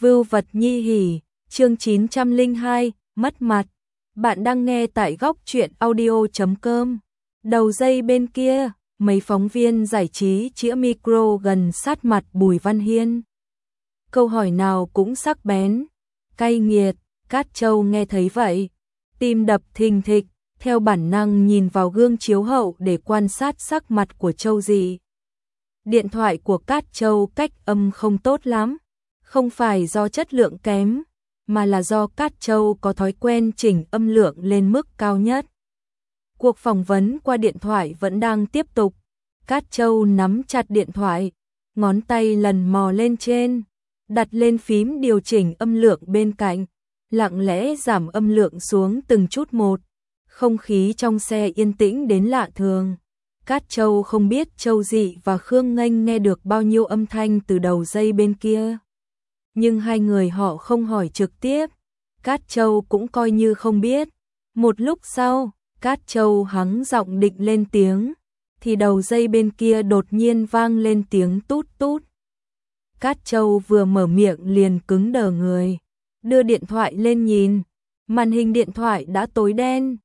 Vưu vật nhi hỉ, chương 902, mất mặt. Bạn đang nghe tại góc truyện audio.com. Đầu dây bên kia, mấy phóng viên giải trí chĩa micro gần sát mặt Bùi Văn Hiên. Câu hỏi nào cũng sắc bén, cay nghiệt. Cát Châu nghe thấy vậy, tim đập thình thịch, theo bản năng nhìn vào gương chiếu hậu để quan sát sắc mặt của Châu Dị. Điện thoại của Cát Châu cách âm không tốt lắm, không phải do chất lượng kém, mà là do Cát Châu có thói quen chỉnh âm lượng lên mức cao nhất. Cuộc phỏng vấn qua điện thoại vẫn đang tiếp tục. Cát Châu nắm chặt điện thoại, ngón tay lần mò lên trên, đặt lên phím điều chỉnh âm lượng bên cạnh, lặng lẽ giảm âm lượng xuống từng chút một. Không khí trong xe yên tĩnh đến lạ thường. Cát Châu không biết Châu Dị và Khương Nghênh nghe được bao nhiêu âm thanh từ đầu dây bên kia. Nhưng hai người họ không hỏi trực tiếp, Cát Châu cũng coi như không biết. Một lúc sau, Cát Châu hắng giọng định lên tiếng, thì đầu dây bên kia đột nhiên vang lên tiếng tút tút. Cát Châu vừa mở miệng liền cứng đờ người, đưa điện thoại lên nhìn, màn hình điện thoại đã tối đen.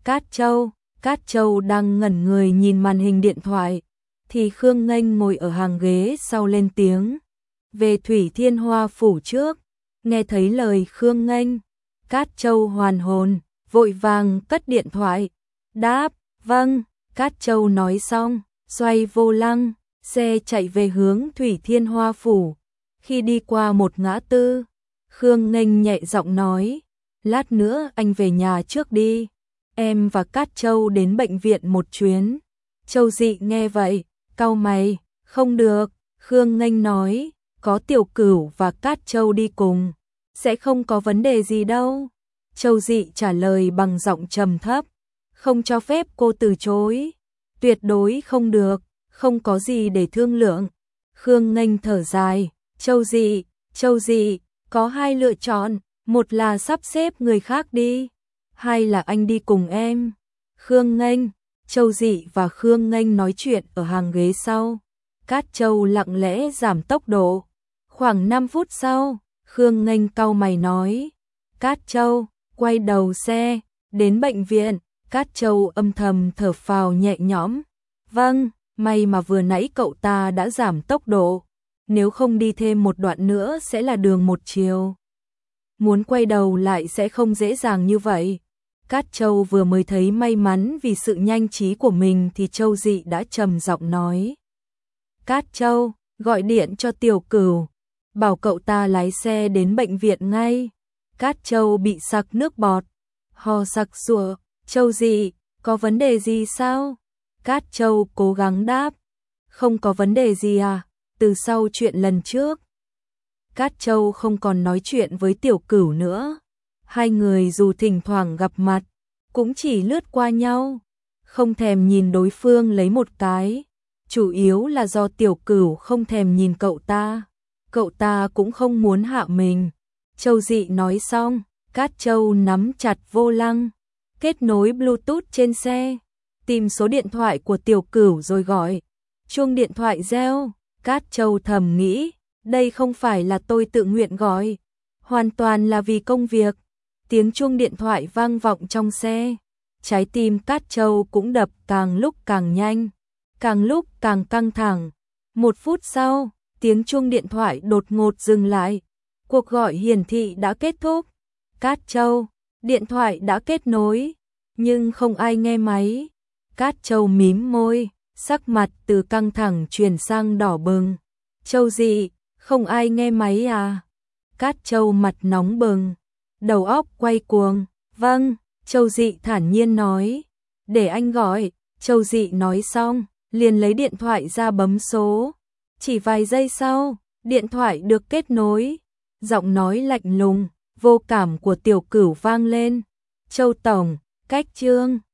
Cát Châu đang ngẩn người nhìn màn hình điện thoại, thì Khương Nghênh ngồi ở hàng ghế sau lên tiếng. Về Thủy Thiên Hoa phủ trước. Nghe thấy lời Khương Nghênh, Cát Châu hoàn hồn, vội vàng cất điện thoại, đáp, vâng. Cát Châu nói xong, xoay vô lăng, xe chạy về hướng Thủy Thiên Hoa phủ. Khi đi qua một ngã tư, Khương Nghênh nhẹ giọng nói, lát nữa anh về nhà trước đi, em và Cát Châu đến bệnh viện một chuyến. Châu Dị nghe vậy, cau mày, không được. Khương Nghênh nói, có Tiểu Cửu và Cát Châu đi cùng, sẽ không có vấn đề gì đâu. Châu Dị trả lời bằng giọng trầm thấp, không cho phép cô từ chối, tuyệt đối không được, không có gì để thương lượng. Khương Nghênh thở dài, Châu Dị, có hai lựa chọn, một là sắp xếp người khác đi, hai là anh đi cùng em. Khương Nghênh, Châu Dị và Khương Nghênh nói chuyện ở hàng ghế sau. Cát Châu lặng lẽ giảm tốc độ. Khoảng 5 phút sau, Khương Nghênh cau mày nói, Cát Châu, quay đầu xe, đến bệnh viện. Cát Châu âm thầm thở phào nhẹ nhõm, vâng, may mà vừa nãy cậu ta đã giảm tốc độ, nếu không đi thêm một đoạn nữa sẽ là đường một chiều. Muốn quay đầu lại sẽ không dễ dàng như vậy. Cát Châu vừa mới thấy may mắn vì sự nhanh trí của mình thì Châu Dị đã trầm giọng nói, Cát Châu, gọi điện cho Tiểu Cửu, bảo cậu ta lái xe đến bệnh viện ngay. Cát Châu bị sặc nước bọt, ho sặc sụa. Châu Dị, có vấn đề gì sao? Cát Châu cố gắng đáp, không có vấn đề gì à, từ sau chuyện lần trước. Cát Châu không còn nói chuyện với Tiểu Cửu nữa. Hai người dù thỉnh thoảng gặp mặt, cũng chỉ lướt qua nhau, không thèm nhìn đối phương lấy một cái. Chủ yếu là do Tiểu Cửu không thèm nhìn cậu ta cũng không muốn hạ mình. Châu Dị nói xong, Cát Châu nắm chặt vô lăng, kết nối Bluetooth trên xe, tìm số điện thoại của Tiểu Cửu rồi gọi. Chuông điện thoại reo, Cát Châu thầm nghĩ, đây không phải là tôi tự nguyện gọi, hoàn toàn là vì công việc. Tiếng chuông điện thoại vang vọng trong xe, trái tim Cát Châu cũng đập càng lúc càng nhanh, càng lúc càng căng thẳng. 1 phút sau, tiếng chuông điện thoại đột ngột dừng lại. Cuộc gọi hiển thị đã kết thúc. Cát Châu, điện thoại đã kết nối, nhưng không ai nghe máy. Cát Châu mím môi, sắc mặt từ căng thẳng chuyển sang đỏ bừng. Châu Dị, không ai nghe máy à? Cát Châu mặt nóng bừng, đầu óc quay cuồng. Vâng, Châu Dị thản nhiên nói, để anh gọi. Châu Dị nói xong, liền lấy điện thoại ra bấm số. Chỉ vài giây sau, điện thoại được kết nối. Giọng nói lạnh lùng, vô cảm của Tiểu Cửu vang lên. Châu tổng, cách chương